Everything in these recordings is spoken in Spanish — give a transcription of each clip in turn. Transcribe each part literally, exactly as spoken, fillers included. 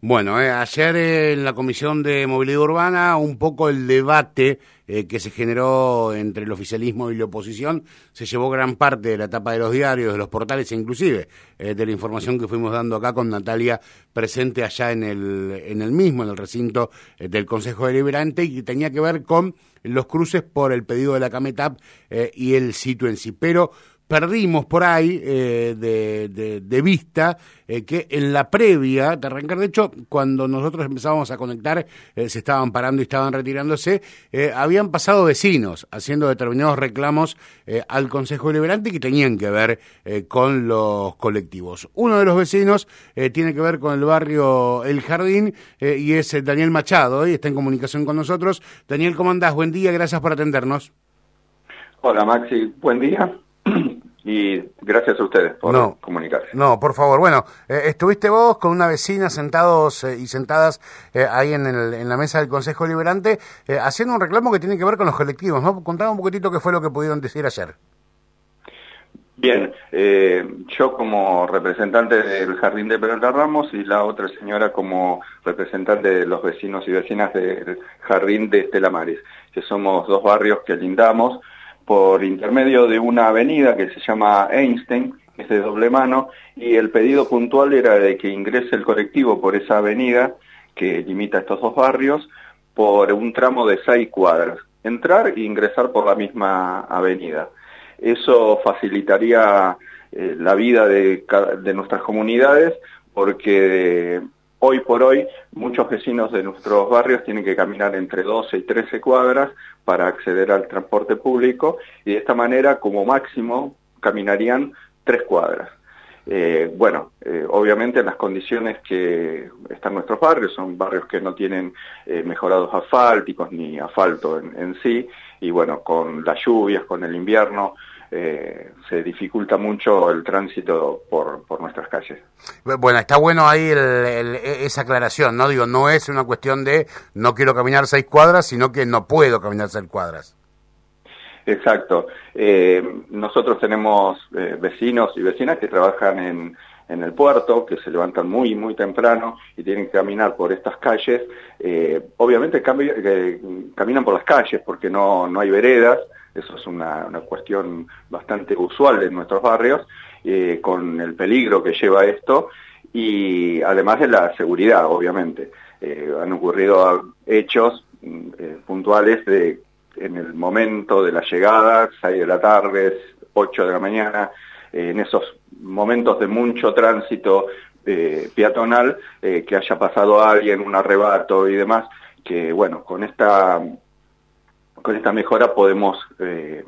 Bueno, eh, ayer eh, en la Comisión de Movilidad Urbana, un poco el debate eh, que se generó entre el oficialismo y la oposición se llevó gran parte de la tapa de los diarios, de los portales e inclusive eh, de la información que fuimos dando acá con Natalia presente allá en el, en el mismo, en el recinto eh, del Consejo Deliberante, y que tenía que ver con los cruces por el pedido de la CAMETAP eh, y el sitio en sí. Pero perdimos por ahí eh, de, de, de vista eh, que en la previa de arrancar, de hecho, cuando nosotros empezábamos a conectar, eh, se estaban parando y estaban retirándose, eh, habían pasado vecinos haciendo determinados reclamos eh, al Consejo Deliberante que tenían que ver eh, con los colectivos. Uno de los vecinos eh, tiene que ver con el barrio El Jardín eh, y es eh, Daniel Machado, y está en comunicación con nosotros. Daniel, ¿cómo andás? Buen día, gracias por atendernos. Hola Maxi, buen día. Y gracias a ustedes por no, comunicarse. No, por favor. Bueno, eh, estuviste vos con una vecina sentados eh, y sentadas eh, ahí en, el, en la mesa del Consejo Deliberante eh, haciendo un reclamo que tiene que ver con los colectivos, ¿no? Contame un poquitito qué fue lo que pudieron decir ayer. Bien, eh, yo como representante del Jardín de Peralta Ramos y la otra señora como representante de los vecinos y vecinas del Jardín de Estela Maris, que somos dos barrios que lindamos por intermedio de una avenida que se llama Einstein, que es de doble mano, y el pedido puntual era de que ingrese el colectivo por esa avenida que limita estos dos barrios por un tramo de seis cuadras, entrar e ingresar por la misma avenida. Eso facilitaría eh, la vida de, de nuestras comunidades, porque hoy por hoy muchos vecinos de nuestros barrios tienen que caminar entre doce y trece cuadras para acceder al transporte público, y de esta manera como máximo caminarían tres cuadras. Eh, bueno, eh, obviamente en las condiciones que están nuestros barrios, son barrios que no tienen eh, mejorados asfálticos ni asfalto en, en sí, y bueno, con las lluvias, con el invierno, Eh, se dificulta mucho el tránsito por, por nuestras calles. Bueno, está bueno ahí el, el, esa aclaración, ¿no? Digo, no es una cuestión de no quiero caminar seis cuadras, sino que no puedo caminar seis cuadras. Exacto. Eh, nosotros tenemos eh, vecinos y vecinas que trabajan en, en el puerto, que se levantan muy, muy temprano y tienen que caminar por estas calles. Eh, obviamente cambi- eh, caminan por las calles porque no, no hay veredas. Eso es una, una cuestión bastante usual en nuestros barrios, eh, con el peligro que lleva esto, y además de la seguridad, obviamente. Eh, han ocurrido hechos eh, puntuales de en el momento de la llegada, seis de la tarde, ocho de la mañana, eh, en esos momentos de mucho tránsito eh, peatonal, eh, que haya pasado alguien, un arrebato y demás, que bueno, con esta... con esta mejora podemos eh,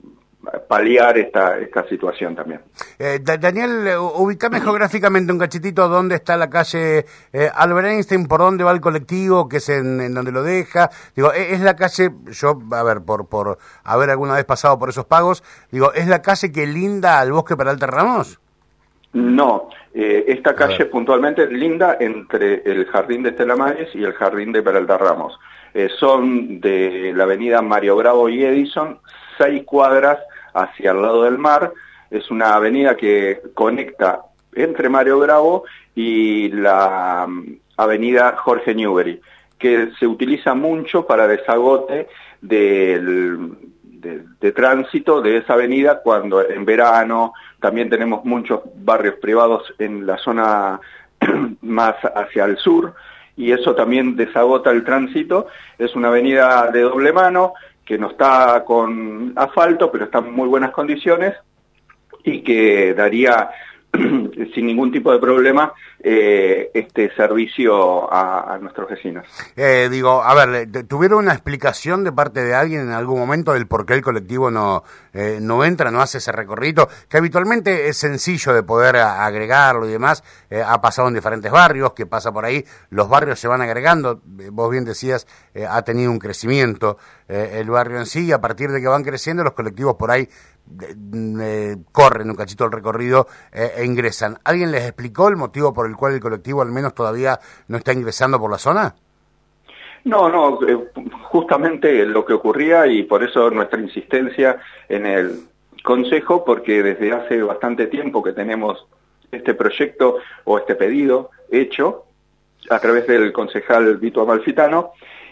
paliar esta, esta situación también. Eh, Daniel, ubicame geográficamente un cachetito dónde está la calle eh, Albert Einstein, por dónde va el colectivo, que es en, en donde lo deja. Digo, es la calle, yo, a ver, por por haber alguna vez pasado por esos pagos, digo, ¿es la calle que linda al Bosque Peralta Ramos? No, eh, esta calle puntualmente linda entre el Jardín de Estela Maris y el Jardín de Peralta Ramos. Eh, son de la avenida Mario Bravo y Edison, seis cuadras hacia el lado del mar. Es una avenida que conecta entre Mario Bravo y la um, avenida Jorge Newbery, que se utiliza mucho para desagote del, de, de tránsito de esa avenida cuando en verano. También tenemos muchos barrios privados en la zona más hacia el sur, y eso también desagota el tránsito. Es una avenida de doble mano que no está con asfalto, pero está en muy buenas condiciones y que daría sin ningún tipo de problema eh, este servicio a, a nuestros vecinos. Eh, digo, a ver, ¿tuvieron una explicación de parte de alguien en algún momento del por qué el colectivo no eh, no entra, no hace ese recorrido? Que habitualmente es sencillo de poder agregarlo y demás, eh, ha pasado en diferentes barrios, que pasa por ahí, los barrios se van agregando, vos bien decías, eh, ha tenido un crecimiento eh, el barrio en sí, y a partir de que van creciendo los colectivos por ahí Eh, corren un cachito el recorrido eh, e ingresan. ¿Alguien les explicó el motivo por el cual el colectivo al menos todavía no está ingresando por la zona? No, no, eh, justamente lo que ocurría, y por eso nuestra insistencia en el Consejo, porque desde hace bastante tiempo que tenemos este proyecto o este pedido hecho, a través del concejal Vito Amalfitano,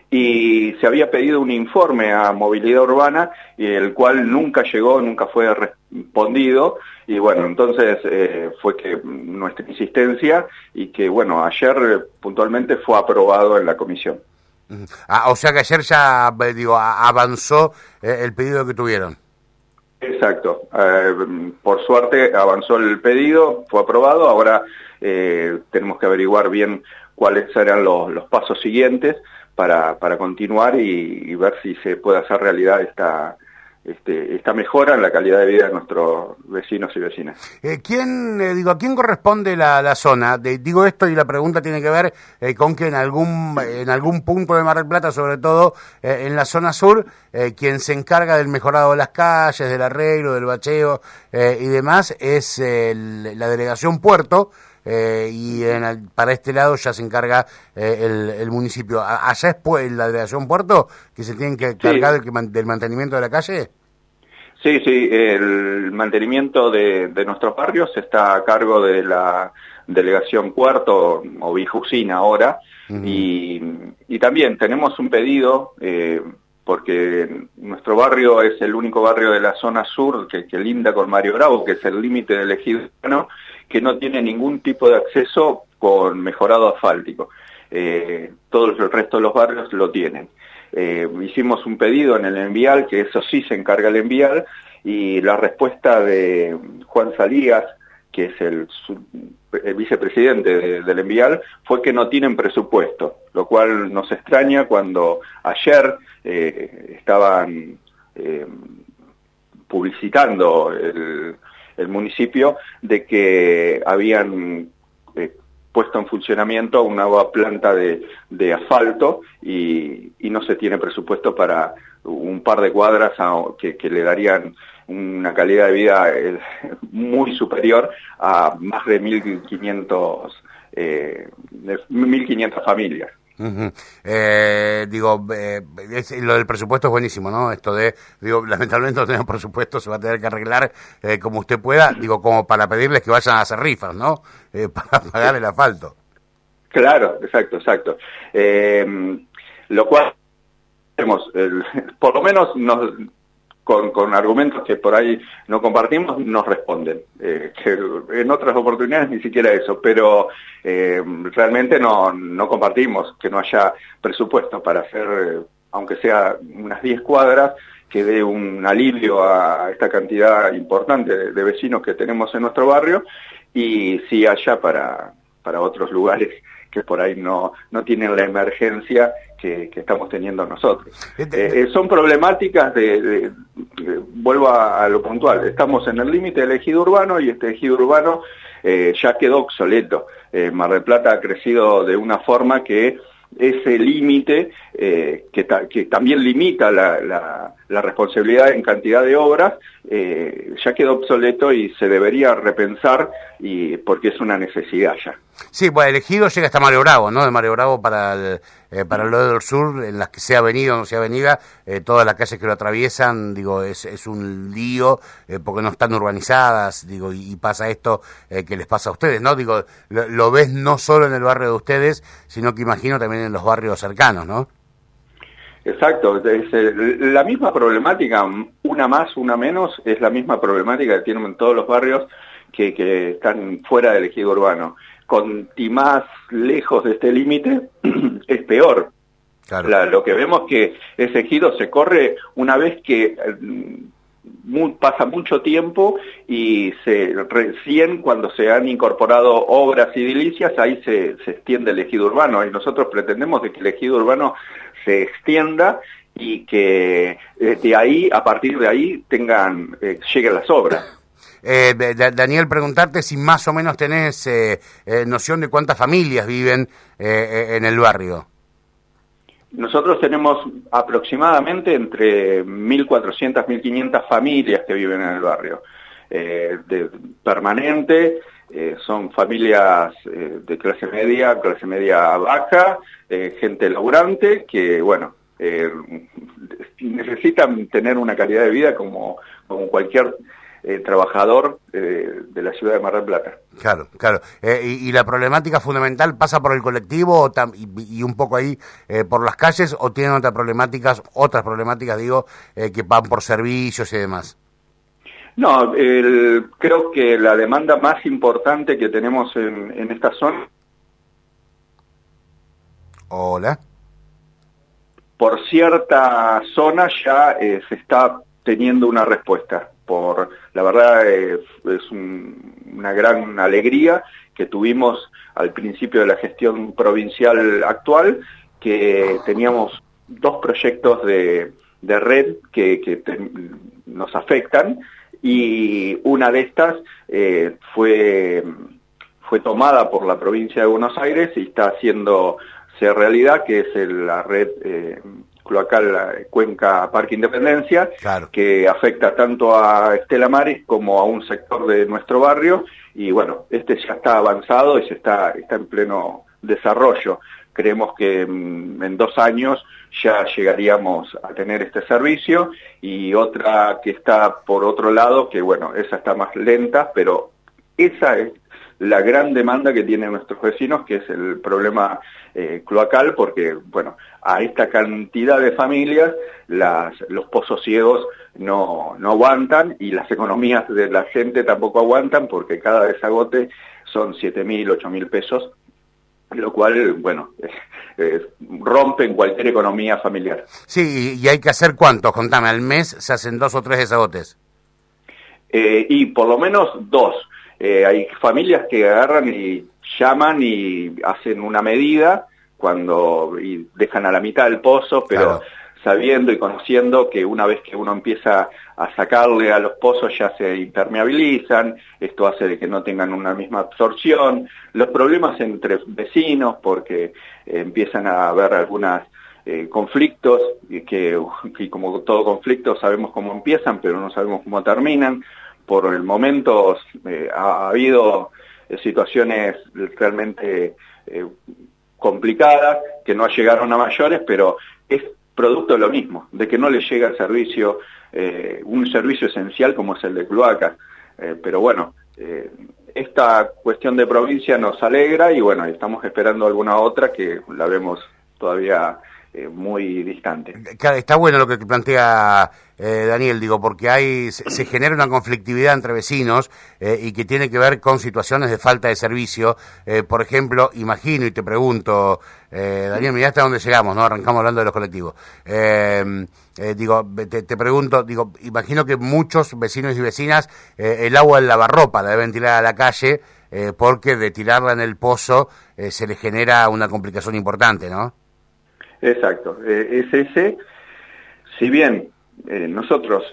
y se había pedido un informe a Movilidad Urbana, y el cual nunca llegó, nunca fue respondido, y bueno, entonces eh, fue que nuestra insistencia, y que bueno, ayer eh, puntualmente fue aprobado en la comisión. Ah, o sea que ayer ya, digo, avanzó eh, el pedido que tuvieron. Exacto, eh, por suerte avanzó el pedido, fue aprobado, ahora eh, tenemos que averiguar bien cuáles serán los, los pasos siguientes para, para continuar y, y ver si se puede hacer realidad esta, este, esta mejora en la calidad de vida de nuestros vecinos y vecinas. Eh, ¿quién, eh, digo, ¿a quién corresponde la, la zona? De, digo esto y la pregunta tiene que ver eh, con que en algún, en algún punto de Mar del Plata, sobre todo eh, en la zona sur, eh, quien se encarga del mejorado de las calles, del arreglo, del bacheo eh, y demás, es eh, el, la delegación Puerto. Eh, y en el, para este lado ya se encarga eh, el, el municipio. ¿Allá es pues, la delegación Puerto que se tienen que encargar sí. del, del mantenimiento de la calle? Sí, sí, el mantenimiento de, de nuestros barrios está a cargo de la delegación Puerto o Vijusina ahora, uh-huh. y, y también tenemos un pedido, eh, porque nuestro barrio es el único barrio de la zona sur que, que linda con Mario Bravo, que es el límite del ejido urbano, que no tiene ningún tipo de acceso con mejorado asfáltico. Eh, todos el resto de los barrios lo tienen. Eh, hicimos un pedido en el envial, que eso sí se encarga el envial, y la respuesta de Juan Salías, que es el, el vicepresidente de, del envial, fue que no tienen presupuesto, lo cual nos extraña cuando ayer eh, estaban eh, publicitando el, el municipio de que habían eh, puesto en funcionamiento una nueva planta de, de asfalto y, y no se tiene presupuesto para un par de cuadras a, que, que le darían una calidad de vida eh, muy superior a más de mil quinientas eh, familias. Uh-huh. eh, digo, eh, es, lo del presupuesto es buenísimo, ¿no? Esto de, digo, lamentablemente no tenemos presupuesto, se va a tener que arreglar eh, como usted pueda, digo, como para pedirles que vayan a hacer rifas, ¿no? Eh, para pagar el asfalto. Claro, exacto, exacto. Eh, lo cual, tenemos, el, por lo menos nos... Con, con argumentos que por ahí no compartimos, nos responden. Eh, que en otras oportunidades ni siquiera eso, pero eh, realmente no, no compartimos que no haya presupuesto para hacer, eh, aunque sea unas diez cuadras, que dé un alivio a esta cantidad importante de, de vecinos que tenemos en nuestro barrio, y sí haya para, para otros lugares que por ahí no, no tienen la emergencia que, que estamos teniendo nosotros. Eh, son problemáticas de, de, de vuelvo a, a lo puntual, estamos en el límite del ejido urbano y este ejido urbano eh, ya quedó obsoleto. Eh, Mar del Plata ha crecido de una forma que ese límite eh, que, ta, que también limita la, la, la responsabilidad en cantidad de obras, eh, ya quedó obsoleto y se debería repensar, y porque es una necesidad ya. Sí, bueno, el ejido llega hasta Mario Bravo, ¿no? De Mario Bravo para el, eh, para el lado del sur, en las que sea avenida o no sea avenida, eh, todas las calles que lo atraviesan, digo, es, es un lío, eh, porque no están urbanizadas, digo, y, y pasa esto eh, que les pasa a ustedes, ¿no? Digo, lo, lo ves no solo en el barrio de ustedes, sino que imagino también en los barrios cercanos, ¿no? Exacto, es, eh, la misma problemática, una más, una menos, es la misma problemática que tienen en todos los barrios que, que están fuera del ejido urbano. Cuanti más lejos de este límite, es peor. Claro. La, lo que vemos que ese ejido se corre una vez que mu, pasa mucho tiempo, y se recién cuando se han incorporado obras edilicias, ahí se, se extiende el ejido urbano, y nosotros pretendemos de que el ejido urbano se extienda y que eh, de ahí, a partir de ahí, tengan eh, lleguen las obras. Eh, Daniel, preguntarte si más o menos tenés eh, eh, noción de cuántas familias viven eh, en el barrio. Nosotros tenemos aproximadamente entre mil cuatrocientas, mil quinientas familias que viven en el barrio. Eh, de permanente, eh, son familias eh, de clase media, clase media baja, eh, gente laburante que, bueno, eh, necesitan tener una calidad de vida como, como cualquier eh, trabajador eh, de la ciudad de Mar del Plata. Claro, claro. Eh, y, y la problemática fundamental pasa por el colectivo o tam, y, y un poco ahí eh, por las calles, o tienen otras problemáticas, otras problemáticas, digo, eh, que van por servicios y demás. No, el, creo que la demanda más importante que tenemos en, en esta zona... Hola. Por cierta zona ya eh, se está teniendo una respuesta. Por la verdad eh, es un, una gran alegría que tuvimos al principio de la gestión provincial actual, que teníamos dos proyectos de, de red que, que te, nos afectan, y una de estas eh, fue, fue tomada por la provincia de Buenos Aires y está haciendo realidad, que es el, la red eh, cloacal Cuenca Parque Independencia, claro, que afecta tanto a Estela Maris como a un sector de nuestro barrio, y bueno, este ya está avanzado y se está, está en pleno desarrollo. Creemos que mm, en dos años ya llegaríamos a tener este servicio, y otra que está por otro lado, que bueno, esa está más lenta, pero esa es la gran demanda que tienen nuestros vecinos, que es el problema eh, cloacal, porque, bueno, a esta cantidad de familias las, los pozos ciegos no, no aguantan, y las economías de la gente tampoco aguantan, porque cada desagote son siete mil, ocho mil pesos, lo cual, bueno, eh, eh, rompe en cualquier economía familiar. Sí, y hay que hacer ¿cuántos? Contame, ¿al mes se hacen dos o tres desagotes? Eh, y por lo menos dos. Eh, hay familias que agarran y llaman y hacen una medida cuando y dejan a la mitad del pozo, pero claro, sabiendo y conociendo que una vez que uno empieza a sacarle a los pozos ya se impermeabilizan. Esto hace de que no tengan una misma absorción. Los problemas entre vecinos, porque eh, empiezan a haber algunos eh, conflictos, y que, que como todo conflicto sabemos cómo empiezan, pero no sabemos cómo terminan. Por el momento eh, ha, ha habido eh, situaciones realmente eh, complicadas, que no llegaron a mayores, pero es producto de lo mismo, de que no le llega el servicio, eh, un servicio esencial como es el de cloaca. Eh, pero bueno, eh, esta cuestión de provincia nos alegra, y bueno, estamos esperando alguna otra que la vemos todavía eh, muy distante. Está bueno lo que plantea eh, Daniel, digo, porque hay se, se genera una conflictividad entre vecinos eh, y que tiene que ver con situaciones de falta de servicio. Eh, por ejemplo, imagino y te pregunto, eh, Daniel, mirá hasta dónde llegamos, ¿no? Arrancamos hablando de los colectivos. Eh, eh, digo, te, te pregunto, digo, imagino que muchos vecinos y vecinas eh, el agua en lavarropa la deben tirar a la calle eh, porque de tirarla en el pozo eh, se le genera una complicación importante, ¿no? Exacto, eh, es ese. Si bien eh, nosotros,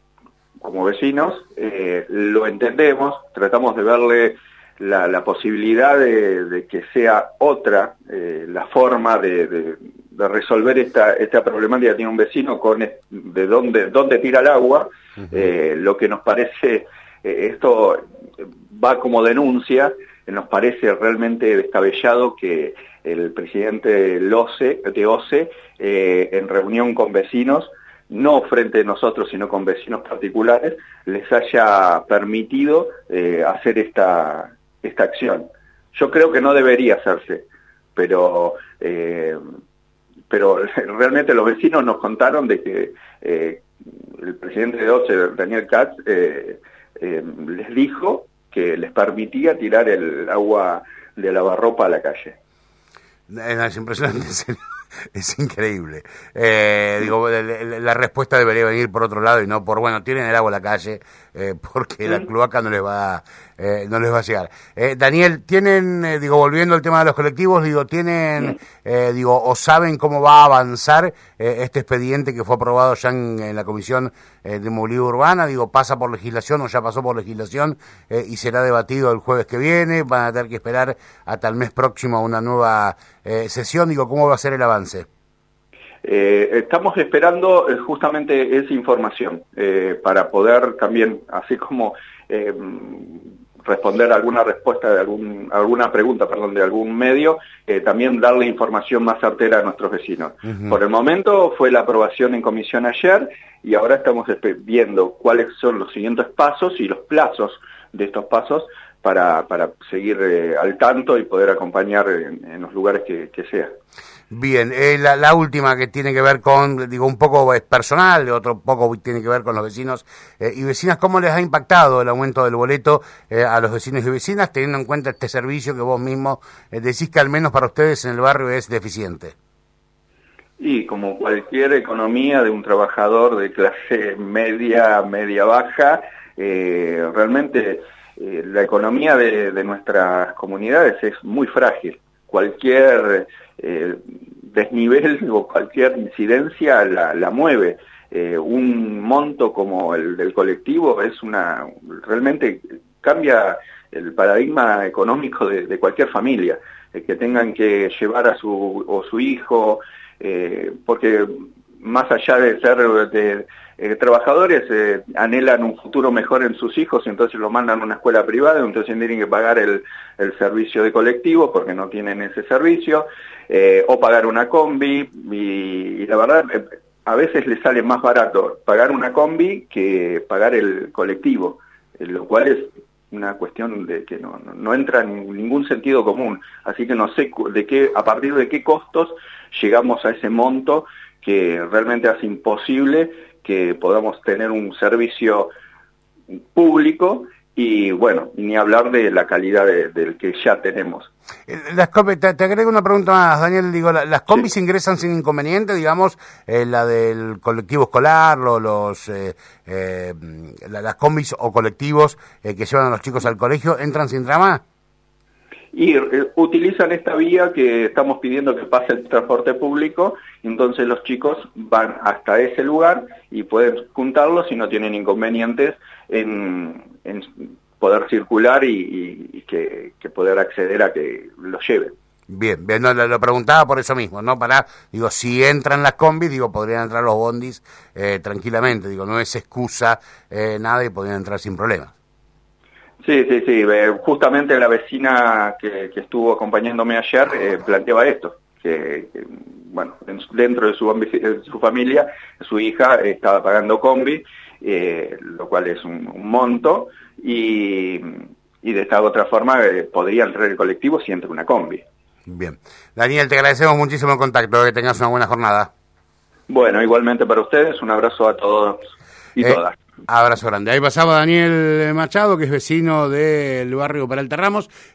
como vecinos, eh, lo entendemos, tratamos de verle la, la posibilidad de, de que sea otra eh, la forma de, de, de resolver esta, esta problemática que tiene un vecino con de dónde, dónde tira el agua. Uh-huh. eh, lo que nos parece, eh, esto va como denuncia, nos parece realmente descabellado que el presidente de O C E, eh, en reunión con vecinos, no frente a nosotros, sino con vecinos particulares, les haya permitido eh, hacer esta, esta acción. Yo creo que no debería hacerse, pero, eh, pero realmente los vecinos nos contaron de que eh, el presidente de O C E, Daniel Katz, eh, eh, les dijo que les permitía tirar el agua de lavarropa a la calle. Es impresionante, es increíble. Eh, digo, la, la respuesta debería venir por otro lado y no por, bueno, tienen el agua a la calle, eh, porque ¿sí? La cloaca no les va, eh, no les va a llegar. Eh, Daniel, tienen, eh, digo, volviendo al tema de los colectivos, digo, tienen, ¿sí? eh, digo, o saben cómo va a avanzar eh, este expediente que fue aprobado ya en, en la Comisión eh, de Movilidad Urbana, digo, pasa por legislación o ya pasó por legislación eh, y será debatido el jueves que viene, van a tener que esperar hasta el mes próximo a una nueva eh, sesión, digo, ¿cómo va a ser el avance? Eh, estamos esperando eh, justamente esa información eh, para poder también, así como eh, responder alguna respuesta de algún, alguna pregunta, perdón, de algún medio, eh, también darle información más certera a nuestros vecinos. Uh-huh. Por el momento fue la aprobación en comisión ayer y ahora estamos viendo cuáles son los siguientes pasos y los plazos de estos pasos para, para seguir eh, al tanto y poder acompañar en, en los lugares que, que sea. Bien, eh, la, la última que tiene que ver con, digo, un poco es personal, otro poco tiene que ver con los vecinos eh, y vecinas. ¿Cómo les ha impactado el aumento del boleto eh, a los vecinos y vecinas, teniendo en cuenta este servicio que vos mismo eh, decís que al menos para ustedes en el barrio es deficiente? Y como cualquier economía de un trabajador de clase media, media-baja, eh, realmente eh, la economía de, de nuestras comunidades es muy frágil. Cualquier eh, desnivel o cualquier incidencia la, la mueve. Eh, un monto como el del colectivo es una realmente cambia el paradigma económico de, de cualquier familia. Eh, que tengan que llevar a su o su hijo, eh, porque más allá de ser de, eh, trabajadores, eh, anhelan un futuro mejor en sus hijos y entonces lo mandan a una escuela privada, entonces tienen que pagar el, el servicio de colectivo porque no tienen ese servicio, eh, o pagar una combi, y, y la verdad, eh, a veces les sale más barato pagar una combi que pagar el colectivo, eh, lo cual es una cuestión de que no, no, no entra en ningún sentido común, así que no sé de qué, a partir de qué costos llegamos a ese monto que realmente hace imposible que podamos tener un servicio público y, bueno, ni hablar de la calidad de, del que ya tenemos. Las, te, te agrego una pregunta más, Daniel. Digo, las combis sí ingresan sin inconveniente, digamos, eh, la del colectivo escolar, lo, los eh, eh, las combis o colectivos eh, que llevan a los chicos al colegio, ¿entran sin drama? Y eh, utilizan esta vía que estamos pidiendo que pase el transporte público, entonces los chicos van hasta ese lugar y pueden juntarlos y no tienen inconvenientes en, en poder circular y, y, y que, que poder acceder a que los lleven. Bien, bien, no, lo, lo preguntaba por eso mismo, ¿no? Para, digo, si entran las combis, digo, podrían entrar los bondis eh, tranquilamente, digo, no es excusa eh, nada y podrían entrar sin problemas. Sí, sí, sí. Justamente la vecina que, que estuvo acompañándome ayer eh, planteaba esto, que, que bueno, dentro de su, de su familia, su hija estaba pagando combi, eh, lo cual es un, un monto, y, y de esta otra forma eh, podría entrar el colectivo si entra una combi. Bien. Daniel, te agradecemos muchísimo el contacto, que tengas una buena jornada. Bueno, igualmente para ustedes, un abrazo a todos y eh, todas. Abrazo grande. Ahí pasaba Daniel Machado, que es vecino del barrio Peralta Ramos.